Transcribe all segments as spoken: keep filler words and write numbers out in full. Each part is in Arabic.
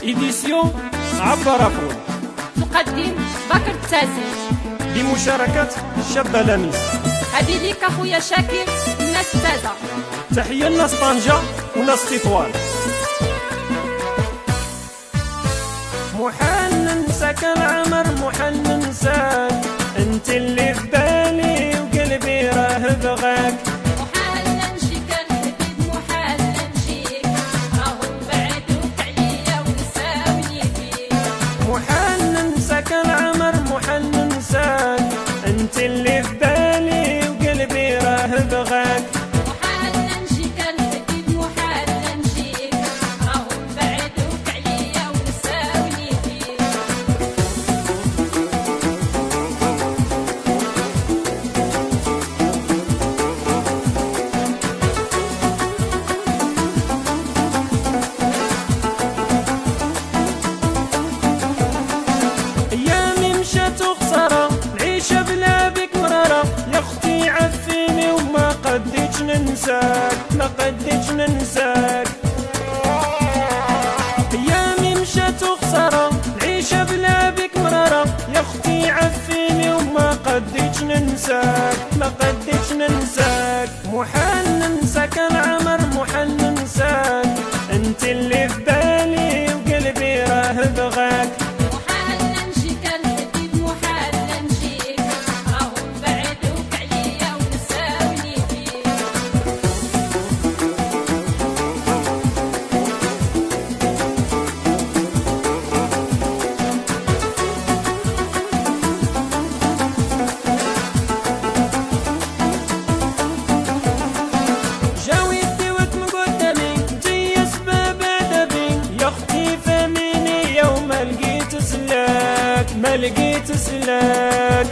إديسيون عبر أفول. تقدم بكر التازي بمشاركة شابة لميس. هذه ليك أخويا شاكر الناس تازة. تحية الناس طنجة وناس تطوان. محال ننساك العمر، محال ننساك، انت اللي في بالي وقلبي راه بغاك. محال نمشيك الحبيب، محال نمشيك، راهم بعدوك عليا ونساوني فيك. محال ننساك العمر، محال ننساك، انت اللي في بالي وقلبي راه بغاك. محال نمشيك الحبيب، محال نمشيك، راهم بعدوك عليا ونساوني فيك. ايامي مشات وخسارة، العيشة بلا بك مرارة، يا اختي عفيني وما قديتش ننساك، ما قديتش ننساك. ايامي مشات وخسارة، العيشة بلا بك مرارة، يا اختي عفيني وما قديتش ننساك، ما قديتش ننساك. محال ننساك العمر، محال ننساك، انت اللي في بالي وقلبي راه بغاك. محال نمشيك الحبيب، محال نمشيك، راهم بعدوك عليا ونساوني فيك. جاويتي وتم قدامي، انتي اسباب ادبي، يا اختي فهميني يوم ما لقيت سلاك، ما لقيت سلاك.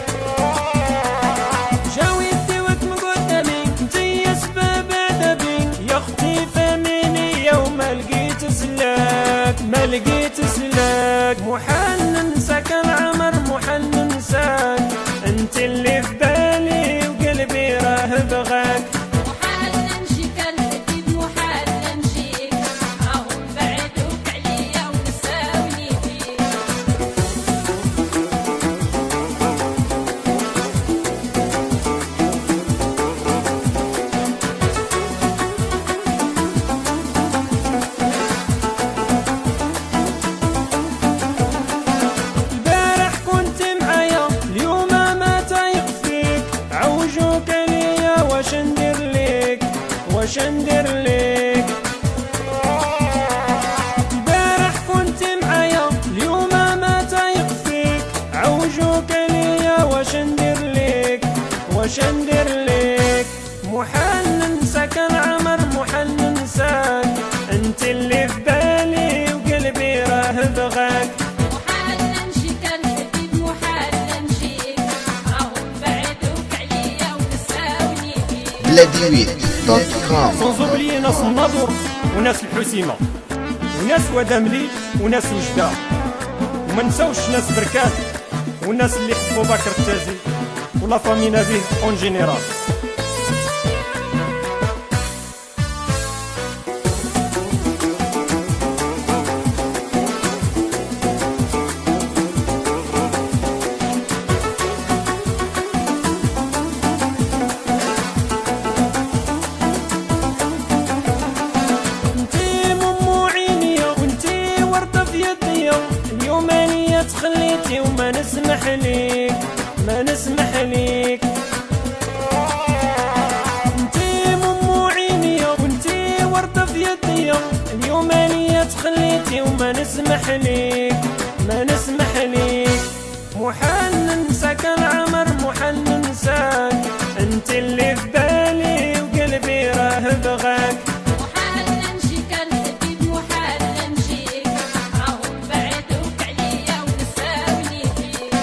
جاويتي وتم قدامي، انتي اسباب ادبي، يا اختي فهميني يوم ما لقيت سلاك، ما لقيت سلاك. محال ننساك العمر، محال ننساك، انت اللي في بالي وقلبي راه بغاك. محال نمشيك الحبيب، محال نمشيك، راهم بعدوك عليا ونساوني فيك. البارح كنت معايا، اليوم ما تايق فيك، عوجوك ليا واش ندير ليك، واش ندير ليك. البارح كنت معايا، اليوم ما تايق فيك، عوجوك ليا واش ندير ليك، واش ندير ليك. محال ننساك العمر، محال ننساك، انت اللي في بالي وقلبي راه بغاك. محال نمشيك الحبيب، محال نمشيك، راهم بعدوك عليا ونساوني فيك. بلاديويت دوت كوم. سونز اوبليي ناس الناظور وناس الحسيمة وناس وداملي وناس وجدة، وما نساوش ناس بركات والناس اللي حبوا بكر التازي ولا فامينا به اون جينيرال. انتي ممو عينيا وانتي وردة في يديا، اليوم انيا تخليتي وما نسمح ليك، ما نسمح ليك. انتي ممو عينيا وانتي وردة في يديا، اليوم انيا تخليتي وما نسمح ليك، ما نسمح ليك. محال ننساك العمر، محال ننساك، انت اللي في بالي وقلبي راه بغاك. محال نمشيك الحبيب، محال نمشيك، راهم بعدوك عليا ونساوني فيك.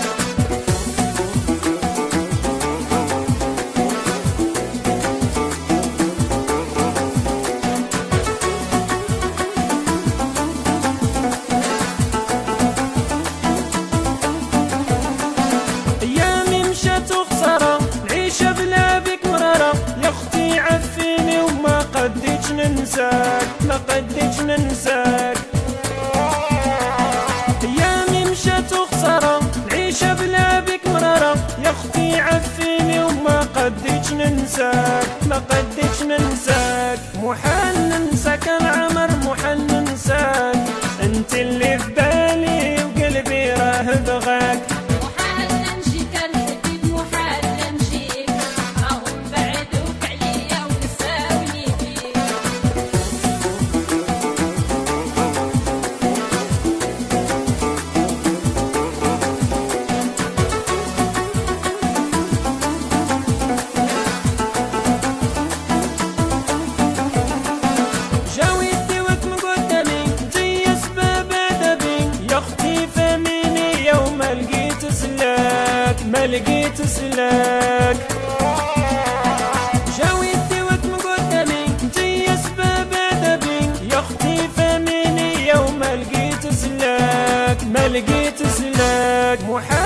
ايامي مشات وخسارة، العيشة بلا بك مرارة، يا اختي عفيني وما قديتش ننساك، ما قديتش ننساك. اختي عفيني وما قديش ننساك، ما قديش ننساك. محال ننساك العمر، محال ننساك، انت اللي في بالي وقلبي راه بغاك. محال نمشيك الحبيب محال نمشيك، راهم بعدوك عليا ونساوني فيك. ما لقيت سلاك، جاوي ديوك من قدامي جاي اسباب ادبي، يا اختي فهميني يوم ما لقيت سلاك، ما لقيت سلاك.